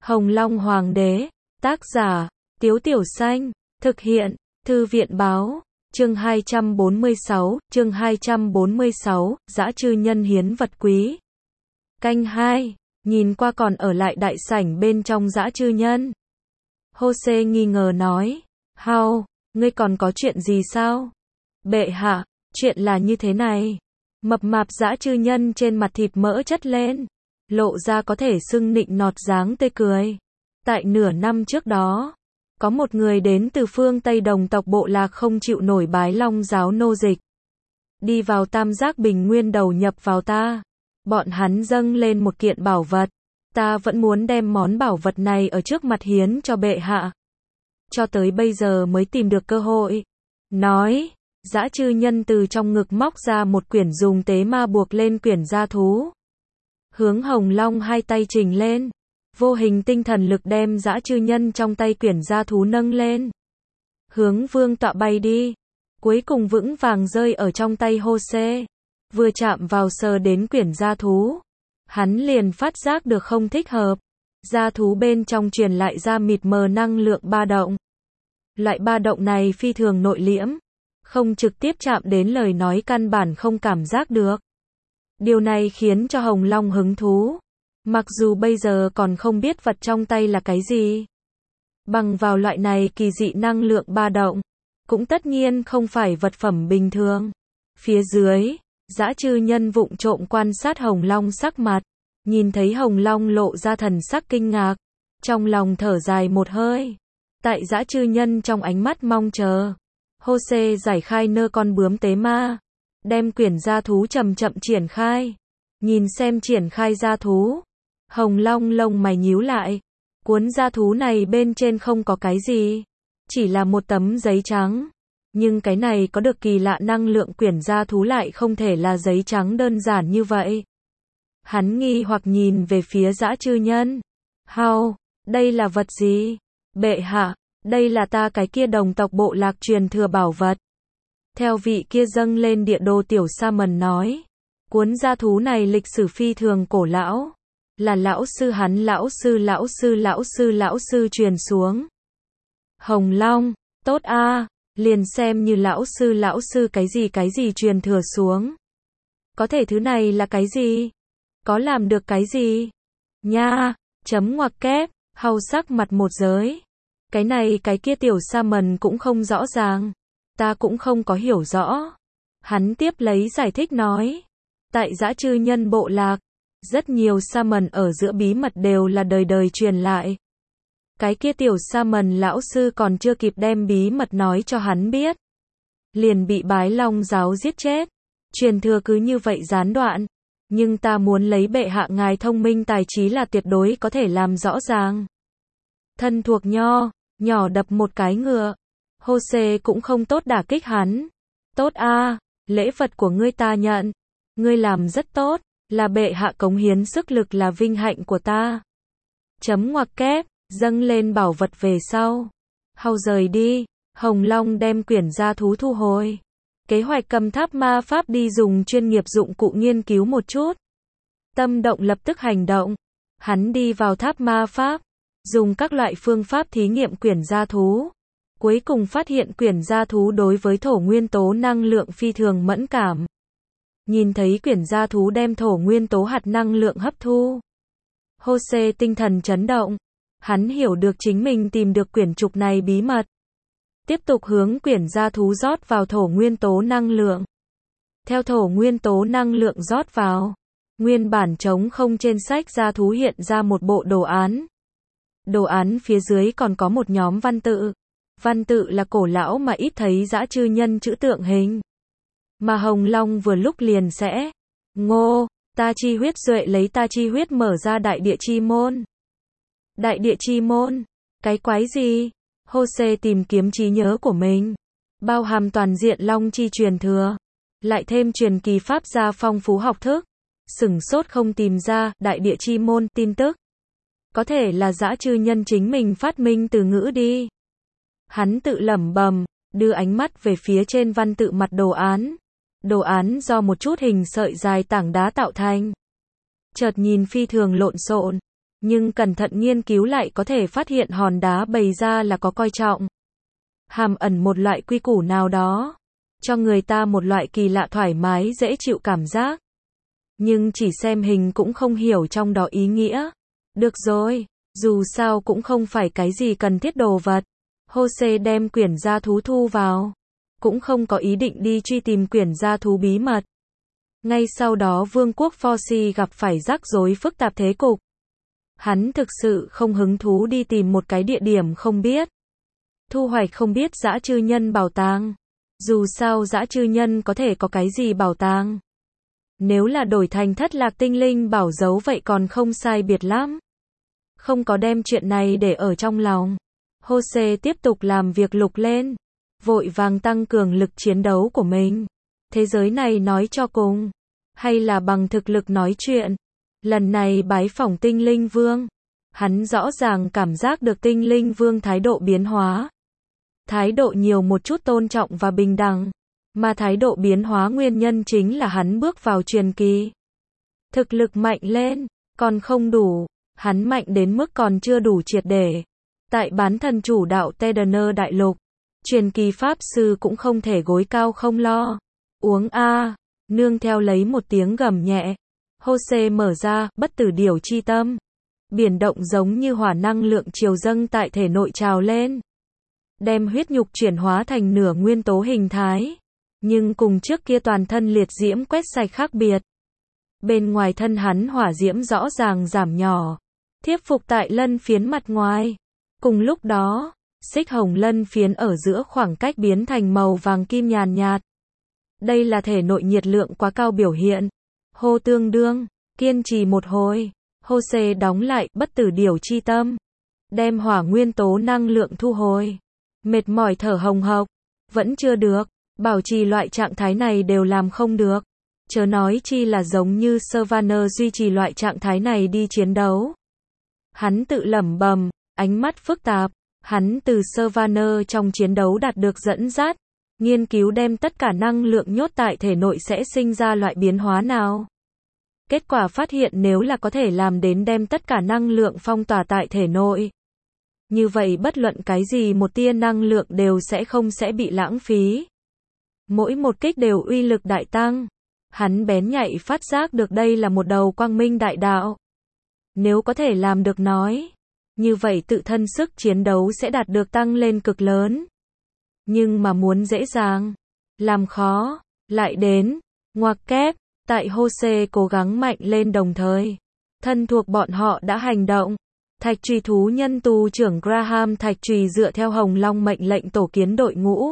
Hồng Long Hoàng đế, tác giả, Tiếu Tiểu Xanh, thực hiện, Thư viện báo, chương 246, Dã Chư Nhân hiến vật quý. Canh 2, nhìn qua còn ở lại đại sảnh bên trong Dã Chư Nhân. Hô-xê nghi ngờ nói, Hao, ngươi còn có chuyện gì sao? Bệ hạ, chuyện là như thế này. Mập mạp Dã Chư Nhân trên mặt thịt mỡ chất lên, lộ ra có thể xưng nịnh nọt dáng tươi cười. Tại nửa năm trước đó, có một người đến từ phương Tây đồng tộc bộ lạc không chịu nổi bái Long giáo nô dịch. Đi vào Tam Giác Bình Nguyên đầu nhập vào ta. Bọn hắn dâng lên một kiện bảo vật. Ta vẫn muốn đem món bảo vật này ở trước mặt hiến cho bệ hạ. Cho tới bây giờ mới tìm được cơ hội. Nói, Dã Chư Nhân từ trong ngực móc ra một quyển dùng tế ma buộc lên quyển gia thú. Hướng Hồng Long hai tay trình lên. Vô hình tinh thần lực đem Dã Chư Nhân trong tay quyển gia thú nâng lên. Hướng vương tọa bay đi. Cuối cùng vững vàng rơi ở trong tay Hô-xê. Vừa chạm vào sờ đến quyển gia thú. Hắn liền phát giác được không thích hợp. Gia thú bên trong truyền lại ra mịt mờ năng lượng ba động. Loại ba động này phi thường nội liễm. Không trực tiếp chạm đến lời nói căn bản không cảm giác được. Điều này khiến cho Hồng Long hứng thú. Mặc dù bây giờ còn không biết vật trong tay là cái gì. Bằng vào loại này kỳ dị năng lượng ba động. Cũng tất nhiên không phải vật phẩm bình thường. Phía dưới, Dã Chư Nhân vụng trộm quan sát Hồng Long sắc mặt. Nhìn thấy Hồng Long lộ ra thần sắc kinh ngạc. Trong lòng thở dài một hơi. Tại Dã Chư Nhân trong ánh mắt mong chờ. Hô-xê giải khai nơ con bướm tế ma. Đem quyển gia thú chậm chậm triển khai. Nhìn xem triển khai gia thú. Hồng Long lông mày nhíu lại. Cuốn gia thú này bên trên không có cái gì. Chỉ là một tấm giấy trắng. Nhưng cái này có được kỳ lạ năng lượng quyển gia thú lại không thể là giấy trắng đơn giản như vậy. Hắn nghi hoặc nhìn về phía Dã Chư Nhân. Hao, đây là vật gì? Bệ hạ, đây là ta cái kia đồng tộc bộ lạc truyền thừa bảo vật. Theo vị kia dâng lên địa đồ tiểu sa mần nói. Cuốn gia thú này lịch sử phi thường cổ lão. Là lão sư hắn lão sư truyền xuống. Hồng Long, tốt a, liền xem như lão sư cái gì truyền thừa xuống. Có thể thứ này là cái gì? Có làm được cái gì? Nha, chấm ngoặc kép, Hau sắc mặt một giới. Cái này cái kia tiểu sa mần cũng không rõ ràng. Ta cũng không có hiểu rõ. Hắn tiếp lấy giải thích nói. Tại Dã Chư Nhân bộ lạc, rất nhiều sa mần ở giữa bí mật đều là đời đời truyền lại. Cái kia tiểu sa mần lão sư còn chưa kịp đem bí mật nói cho hắn biết. Liền bị bái Long giáo giết chết. Truyền thừa cứ như vậy gián đoạn. Nhưng ta muốn lấy bệ hạ ngài thông minh tài trí là tuyệt đối có thể làm rõ ràng. Thân thuộc nhỏ đập một cái ngựa. Hô-xê cũng không tốt đả kích hắn. Tốt a, lễ vật của ngươi ta nhận. Ngươi làm rất tốt, là bệ hạ cống hiến sức lực là vinh hạnh của ta. Chấm ngoặc kép, dâng lên bảo vật về sau. Hau rời đi, Hồng Long đem quyển gia thú thu hồi. Kế hoạch cầm tháp ma pháp đi dùng chuyên nghiệp dụng cụ nghiên cứu một chút. Tâm động lập tức hành động. Hắn đi vào tháp ma pháp, dùng các loại phương pháp thí nghiệm quyển gia thú. Cuối cùng phát hiện quyển gia thú đối với thổ nguyên tố năng lượng phi thường mẫn cảm. Nhìn thấy quyển gia thú đem thổ nguyên tố hạt năng lượng hấp thu. Hô-xê tinh thần chấn động. Hắn hiểu được chính mình tìm được quyển trục này bí mật. Tiếp tục hướng quyển gia thú rót vào thổ nguyên tố năng lượng. Theo thổ nguyên tố năng lượng rót vào. Nguyên bản trống không trên sách gia thú hiện ra một bộ đồ án. Đồ án phía dưới còn có một nhóm văn tự. Văn tự là cổ lão mà ít thấy Dã Chư Nhân chữ tượng hình. Mà Hồng Long vừa lúc liền sẽ. Ngô, ta chi huyết duệ lấy ta chi huyết mở ra đại địa chi môn. Đại địa chi môn? Cái quái gì? Hô-xê tìm kiếm trí nhớ của mình. Bao hàm toàn diện Long chi truyền thừa. Lại thêm truyền kỳ pháp gia phong phú học thức. Sửng sốt không tìm ra đại địa chi môn tin tức. Có thể là Dã Chư Nhân chính mình phát minh từ ngữ đi. Hắn tự lẩm bẩm, đưa ánh mắt về phía trên văn tự mặt đồ án. Đồ án do một chút hình sợi dài tảng đá tạo thành. Chợt nhìn phi thường lộn xộn. nhưng cẩn thận nghiên cứu lại có thể phát hiện hòn đá bày ra là có coi trọng. Hàm ẩn một loại quy củ nào đó, cho người ta một loại kỳ lạ thoải mái dễ chịu cảm giác. Nhưng chỉ xem hình cũng không hiểu trong đó ý nghĩa. Được rồi, dù sao cũng không phải cái gì cần thiết đồ vật. Jose đem quyển gia thú thu vào. Cũng không có ý định đi truy tìm quyển gia thú bí mật. Ngay sau đó vương quốc Forcy gặp phải rắc rối phức tạp thế cục. Hắn thực sự không hứng thú đi tìm một cái địa điểm không biết. Thu hoạch không biết dã chư nhân bảo tàng. Dù sao dã chư nhân có thể có cái gì bảo tàng. Nếu là đổi thành thất lạc tinh linh bảo dấu vậy còn không sai biệt lắm. Không có đem chuyện này để ở trong lòng. Jose tiếp tục làm việc lục lên. Vội vàng tăng cường lực chiến đấu của mình. Thế giới này nói cho cùng. Hay là bằng thực lực nói chuyện. Lần này bái phỏng tinh linh vương. Hắn rõ ràng cảm giác được tinh linh vương thái độ biến hóa. Thái độ nhiều một chút tôn trọng và bình đẳng. Mà thái độ biến hóa nguyên nhân chính là hắn bước vào truyền kỳ. Thực lực mạnh lên, còn không đủ. Hắn mạnh đến mức còn chưa đủ triệt để. Tại bán thần chủ đạo Tedaner đại lục, truyền kỳ pháp sư cũng không thể gối cao không lo. Uống a, nương theo lấy một tiếng gầm nhẹ. Jose mở ra, bất tử điểu chi tâm. Biển động giống như hỏa năng lượng triều dâng tại thể nội trào lên. Đem huyết nhục chuyển hóa thành nửa nguyên tố hình thái. Nhưng cùng trước kia toàn thân liệt diễm quét sạch khác biệt. Bên ngoài thân hắn hỏa diễm rõ ràng giảm nhỏ. Thiếp phục tại lân phiến mặt ngoài. Cùng lúc đó, xích hồng lân phiến ở giữa khoảng cách biến thành màu vàng kim nhàn nhạt. Đây là thể nội nhiệt lượng quá cao biểu hiện. Hô tương đương, kiên trì một hồi. Jose đóng lại bất tử điểu chi tâm. Đem hỏa nguyên tố năng lượng thu hồi. Mệt mỏi thở hồng hộc. Vẫn chưa được. Bảo trì loại trạng thái này đều làm không được. Chớ nói chi là giống như Sylvaner duy trì loại trạng thái này đi chiến đấu. Hắn tự lẩm bẩm, ánh mắt phức tạp. Hắn từ Sylvaner trong chiến đấu đạt được dẫn dắt. Nghiên cứu đem tất cả năng lượng nhốt tại thể nội sẽ sinh ra loại biến hóa nào. Kết quả phát hiện nếu là có thể làm đến đem tất cả năng lượng phong tỏa tại thể nội. Như vậy bất luận cái gì một tia năng lượng đều sẽ bị lãng phí. Mỗi một kích đều uy lực đại tăng. Hắn bén nhạy phát giác được đây là một đầu quang minh đại đạo. Nếu có thể làm được nói, như vậy tự thân sức chiến đấu sẽ đạt được tăng lên cực lớn. Nhưng mà muốn dễ dàng, làm khó, lại đến, ngoặc kép, tại Jose cố gắng mạnh lên đồng thời. Thân thuộc bọn họ đã hành động. Thạch trùy thú nhân tù trưởng Graham Thạch trùy dựa theo Hồng Long mệnh lệnh tổ kiến đội ngũ.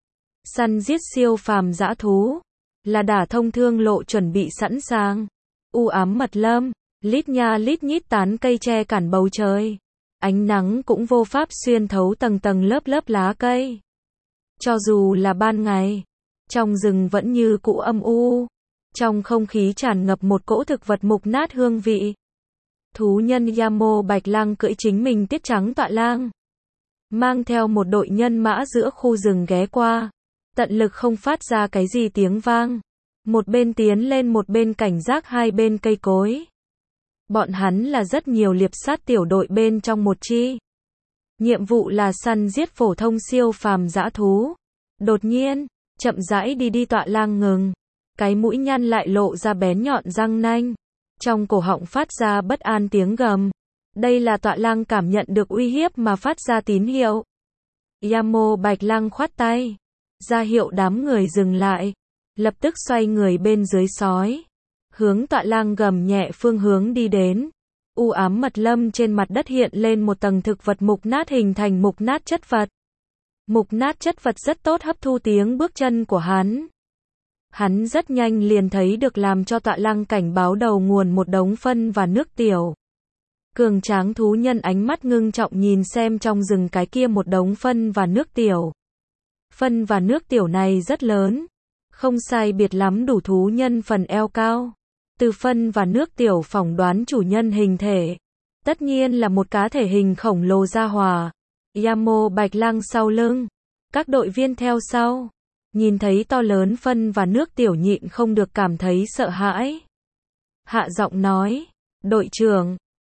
Săn giết siêu phàm dã thú. Là đả thông thương lộ chuẩn bị sẵn sàng. U ám mật lâm, lít nha lít nhít tán cây che cản bầu trời. Ánh nắng cũng vô pháp xuyên thấu tầng tầng lớp lớp lá cây. Cho dù là ban ngày, trong rừng vẫn như cũ âm u. Trong không khí tràn ngập một cỗ thực vật mục nát hương vị. Thú nhân Yamo Bạch Lang cưỡi chính mình tiết trắng tọa lang. Mang theo một đội nhân mã giữa khu rừng ghé qua. Tận lực không phát ra cái gì tiếng vang. Một bên tiến lên một bên cảnh giác hai bên cây cối. Bọn hắn là rất nhiều liệp sát tiểu đội bên trong một chi. Nhiệm vụ là săn giết phổ thông siêu phàm dã thú. Đột nhiên, chậm rãi đi tọa lang ngừng. Cái mũi nhăn lại lộ ra bén nhọn răng nanh. Trong cổ họng phát ra bất an tiếng gầm. Đây là tọa lang cảm nhận được uy hiếp mà phát ra tín hiệu. Yamo Bạch Lang khoát tay. Ra hiệu đám người dừng lại. Lập tức xoay người bên dưới sói. Hướng tọa lang gầm nhẹ phương hướng đi đến. U ám mật lâm trên mặt đất hiện lên một tầng thực vật mục nát hình thành mục nát chất vật. Mục nát chất vật rất tốt hấp thu tiếng bước chân của hắn. Hắn rất nhanh liền thấy được làm cho tọa lang cảnh báo đầu nguồn một đống phân và nước tiểu. Cường tráng thú nhân ánh mắt ngưng trọng nhìn xem trong rừng cái kia một đống phân và nước tiểu. Phân và nước tiểu này rất lớn. Không sai biệt lắm đủ thú nhân phần eo cao. Từ phân và nước tiểu phỏng đoán chủ nhân hình thể. Tất nhiên là một cá thể hình khổng lồ gia hỏa. Yamo Bạch Lang sau lưng. Các đội viên theo sau. Nhìn thấy to lớn phân và nước tiểu nhịn không được cảm thấy sợ hãi. Hạ giọng nói. Đội trưởng,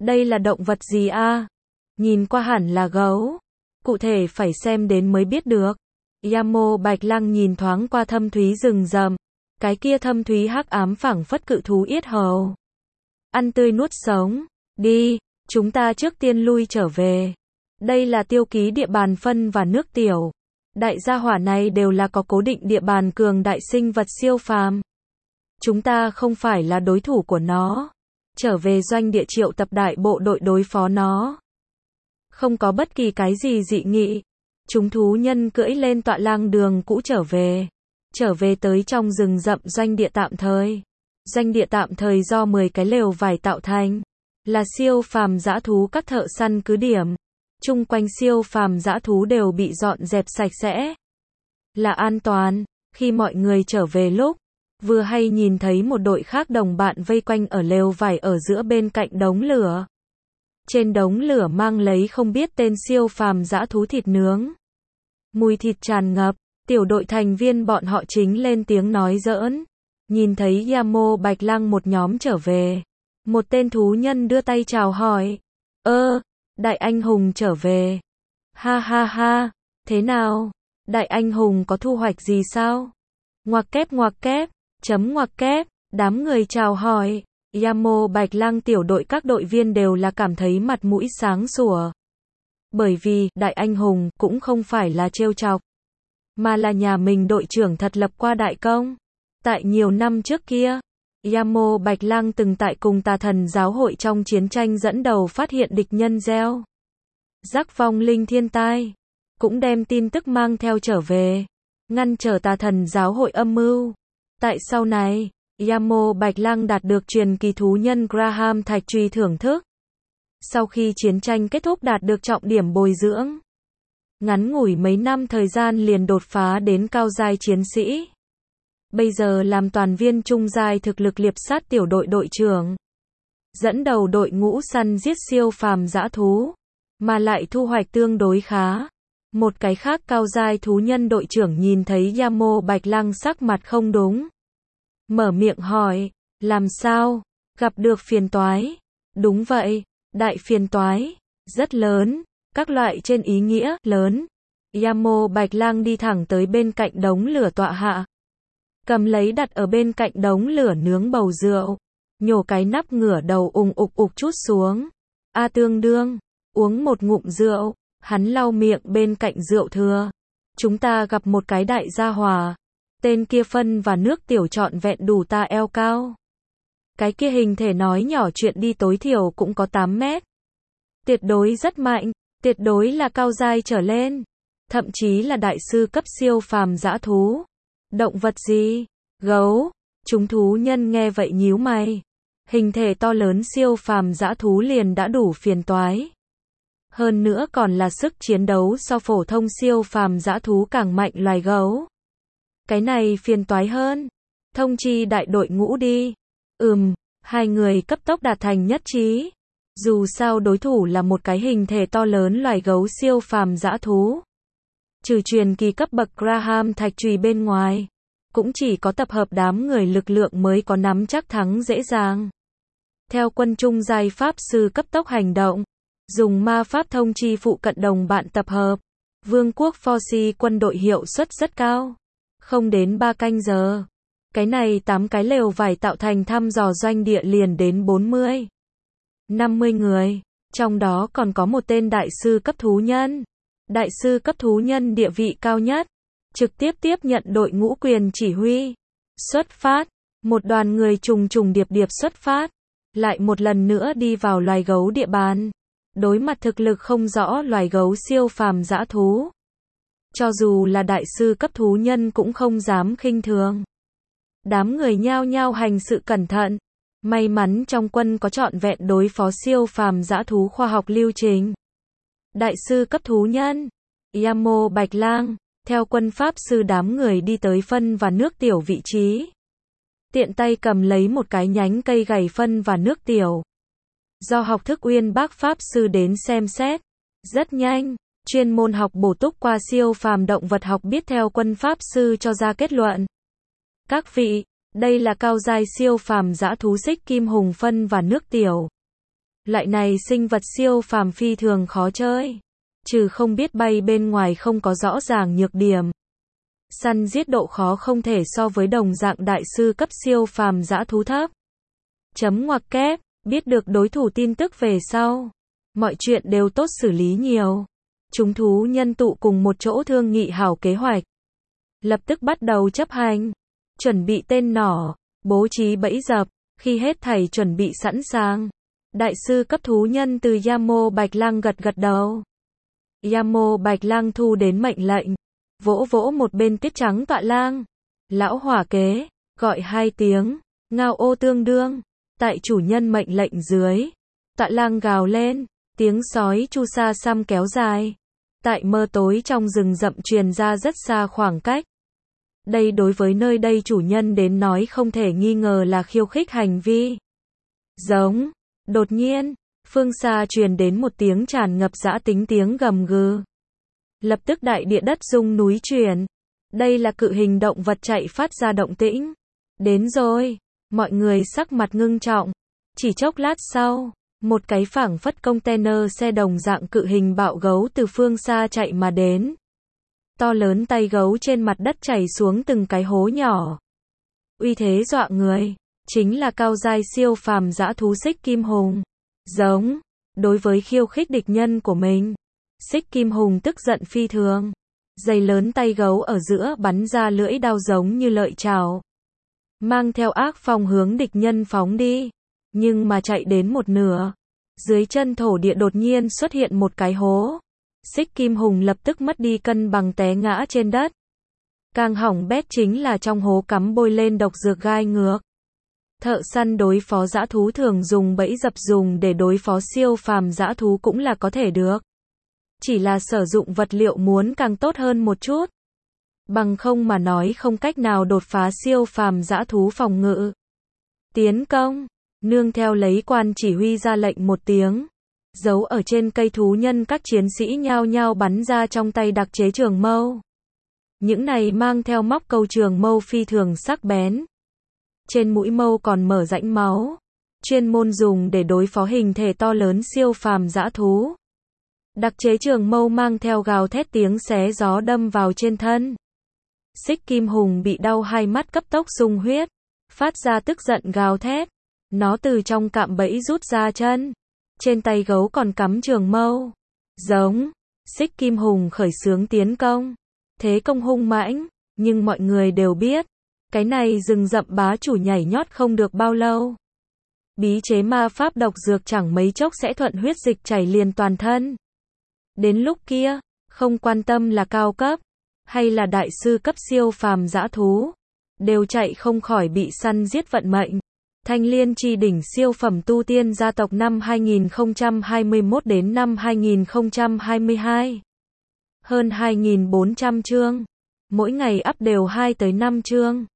Đây là động vật gì a? Nhìn qua hẳn là gấu. Cụ thể phải xem đến mới biết được. Yamo Bạch Lăng nhìn thoáng qua thâm thúy rừng rậm. Cái kia thâm thúy hắc ám phảng phất cự thú yết hầu. Ăn tươi nuốt sống. Đi, chúng ta trước tiên lui trở về. Đây là tiêu ký địa bàn phân và nước tiểu. Đại gia hỏa này đều là có cố định địa bàn cường đại sinh vật siêu phàm. Chúng ta không phải là đối thủ của nó. Trở về doanh địa triệu tập đại bộ đội đối phó nó. Không có bất kỳ cái gì dị nghị. Chúng thú nhân cưỡi lên tọa lang đường cũ trở về. Trở về tới trong rừng rậm doanh địa tạm thời. Doanh địa tạm thời do 10 cái lều vải tạo thành. Là siêu phàm dã thú các thợ săn cứ điểm. Chung quanh siêu phàm dã thú đều bị dọn dẹp sạch sẽ. Là an toàn. Khi mọi người trở về lúc, vừa hay nhìn thấy một đội khác đồng bạn vây quanh ở lều vải ở giữa bên cạnh đống lửa. Trên đống lửa mang lấy không biết tên siêu phàm dã thú thịt nướng. Mùi thịt tràn ngập, tiểu đội thành viên bọn họ chính lên tiếng nói giỡn. Nhìn thấy Yamo Bạch Lăng một nhóm trở về. Một tên thú nhân đưa tay chào hỏi. Đại anh hùng trở về. Ha ha ha, thế nào? Đại anh hùng có thu hoạch gì sao? Ngoặc kép, chấm ngoặc kép, đám người chào hỏi. Yamo Bạch Lăng tiểu đội các đội viên đều là cảm thấy mặt mũi sáng sủa. Bởi vì, đại anh hùng cũng không phải là trêu chọc, mà là nhà mình đội trưởng thật lập qua đại công. Tại nhiều năm trước kia, Yamo Bạch Lăng từng tại cùng tà thần giáo hội trong chiến tranh dẫn đầu phát hiện địch nhân gieo rắc vong linh thiên tai, cũng đem tin tức mang theo trở về, ngăn trở tà thần giáo hội âm mưu. Tại sau này, Yamo Bạch Lăng đạt được truyền kỳ thú nhân Graham Thạch Truy thưởng thức. Sau khi chiến tranh kết thúc đạt được trọng điểm bồi dưỡng. Ngắn ngủi mấy năm thời gian liền đột phá đến cao giai chiến sĩ. Bây giờ làm toàn viên trung giai thực lực liệp sát tiểu đội đội trưởng. Dẫn đầu đội ngũ săn giết siêu phàm dã thú. Mà lại thu hoạch tương đối khá. Một cái khác cao giai thú nhân đội trưởng nhìn thấy Yamo Bạch Lăng sắc mặt không đúng. Mở miệng hỏi, làm sao? Gặp được phiền toái? Đúng vậy, đại phiền toái. Rất lớn. Các loại trên ý nghĩa lớn. Yamo Bạch Lăng đi thẳng tới bên cạnh đống lửa tọa hạ. Cầm lấy đặt ở bên cạnh đống lửa nướng bầu rượu. Nhổ cái nắp ngửa đầu ục chút xuống. Tương đương. Uống một ngụm rượu. Hắn lau miệng bên cạnh rượu thừa. Chúng ta gặp một cái đại gia hỏa. Tên kia phân và nước tiểu trọn vẹn đủ ta eo cao. Cái kia hình thể nói nhỏ chuyện đi tối thiểu cũng có 8 mét. Tuyệt đối rất mạnh. Tuyệt đối là cao giai trở lên. Thậm chí là đại sư cấp siêu phàm dã thú. Động vật gì? Gấu. Chúng thú nhân nghe vậy nhíu mày. Hình thể to lớn siêu phàm dã thú liền đã đủ phiền toái. Hơn nữa còn là sức chiến đấu so phổ thông siêu phàm dã thú càng mạnh loài gấu. Cái này phiền toái hơn. Thông chi đại đội ngũ đi. Hai người cấp tốc đạt thành nhất trí. Dù sao đối thủ là một cái hình thể to lớn loài gấu siêu phàm dã thú. Trừ truyền kỳ cấp bậc Graham Thạch Trùy bên ngoài, cũng chỉ có tập hợp đám người lực lượng mới có nắm chắc thắng dễ dàng. Theo quân trung giai pháp sư cấp tốc hành động, dùng ma pháp thông chi phụ cận đồng bạn tập hợp. Vương quốc Forsi quân đội hiệu suất rất cao. Không đến 3 canh giờ. Cái này 8 cái lều vải tạo thành thăm dò doanh địa liền đến 40, 50 người. Trong đó còn có một tên đại sư cấp thú nhân. Đại sư cấp thú nhân địa vị cao nhất. Trực tiếp tiếp nhận đội ngũ quyền chỉ huy. Xuất phát. Một đoàn người trùng điệp xuất phát. Lại một lần nữa đi vào loài gấu địa bàn. Đối mặt thực lực không rõ loài gấu siêu phàm dã thú. Cho dù là đại sư cấp thú nhân cũng không dám khinh thường. Đám người nhao nhao hành sự cẩn thận. May mắn trong quân có trọn vẹn đối phó siêu phàm dã thú khoa học lưu trình. Đại sư cấp thú nhân. Yamo Bạch Lang. Theo quân pháp sư đám người đi tới phân và nước tiểu vị trí. Tiện tay cầm lấy một cái nhánh cây gầy phân và nước tiểu. Do học thức uyên bác pháp sư đến xem xét. Rất nhanh, chuyên môn học bổ túc qua siêu phàm động vật học biết theo quân pháp sư cho ra kết luận. Các vị, đây là cao giai siêu phàm dã thú xích kim hùng phân và nước tiểu. Loại này sinh vật siêu phàm phi thường khó chơi. Trừ không biết bay bên ngoài không có rõ ràng nhược điểm. Săn giết độ khó không thể so với đồng dạng đại sư cấp siêu phàm dã thú thấp. Chấm ngoặc kép, biết được đối thủ tin tức về sau. Mọi chuyện đều tốt xử lý nhiều. Chúng thú nhân tụ cùng một chỗ thương nghị hảo kế hoạch. Lập tức bắt đầu chấp hành. Chuẩn bị tên nỏ, bố trí bẫy dập, khi hết thảy chuẩn bị sẵn sàng. Đại sư cấp thú nhân từ Yamo Bạch Lang gật gật đầu. Yamo Bạch Lang thu đến mệnh lệnh. Vỗ vỗ một bên tuyết trắng tọa lang. Lão hỏa kế, gọi 2 tiếng, ngao ô tương đương. Tại chủ nhân mệnh lệnh dưới. Tọa lang gào lên, tiếng sói chu sa xăm kéo dài. Tại mơ tối trong rừng rậm truyền ra rất xa khoảng cách. Đây đối với nơi đây chủ nhân đến nói không thể nghi ngờ là khiêu khích hành vi. Giống. Đột nhiên, phương xa truyền đến một tiếng tràn ngập dã tính tiếng gầm gừ. Lập tức đại địa đất rung núi chuyển. Đây là cự hình động vật chạy phát ra động tĩnh. Đến rồi, mọi người sắc mặt ngưng trọng. Chỉ chốc lát sau, một cái phảng phất container xe đồng dạng cự hình bạo gấu từ phương xa chạy mà đến. To lớn tay gấu trên mặt đất chảy xuống từng cái hố nhỏ. Uy thế dọa người, chính là cao giai siêu phàm dã thú Xích Kim Hùng. Giống, đối với khiêu khích địch nhân của mình, Xích Kim Hùng tức giận phi thường. Dày lớn tay gấu ở giữa bắn ra lưỡi đao giống như lợi chảo. Mang theo ác phong hướng địch nhân phóng đi. Nhưng mà chạy đến một nửa. Dưới chân thổ địa đột nhiên xuất hiện một cái hố. Xích Kim Hùng lập tức mất đi cân bằng té ngã trên đất. Càng hỏng bét chính là trong hố cắm bôi lên độc dược gai ngược. Thợ săn đối phó dã thú thường dùng bẫy dập dùng để đối phó siêu phàm dã thú cũng là có thể được. Chỉ là sử dụng vật liệu muốn càng tốt hơn một chút. Bằng không mà nói không cách nào đột phá siêu phàm dã thú phòng ngự. Tiến công, nương theo lấy quan chỉ huy ra lệnh một tiếng. Giấu ở trên cây thú nhân các chiến sĩ nhao nhao bắn ra trong tay đặc chế trường mâu. Những này mang theo móc câu trường mâu phi thường sắc bén. Trên mũi mâu còn mở rãnh máu. Chuyên môn dùng để đối phó hình thể to lớn siêu phàm dã thú. Đặc chế trường mâu mang theo gào thét tiếng xé gió đâm vào trên thân. Xích Kim Hùng bị đau hai mắt cấp tốc sung huyết. Phát ra tức giận gào thét. Nó từ trong cạm bẫy rút ra chân. Trên tay gấu còn cắm trường mâu. Giống. Xích Kim Hùng khởi xướng tiến công. Thế công hung mãnh. Nhưng mọi người đều biết. Cái này rừng rậm bá chủ nhảy nhót không được bao lâu. Bí chế ma pháp độc dược chẳng mấy chốc sẽ thuận huyết dịch chảy liền toàn thân. Đến lúc kia, không quan tâm là cao cấp, hay là đại sư cấp siêu phàm dã thú, đều chạy không khỏi bị săn giết vận mệnh. Thanh Liên Chi Đỉnh siêu phẩm tu tiên gia tộc năm 2021 đến năm 2022. Hơn 2.400 chương. Mỗi ngày up đều 2 tới 5 chương.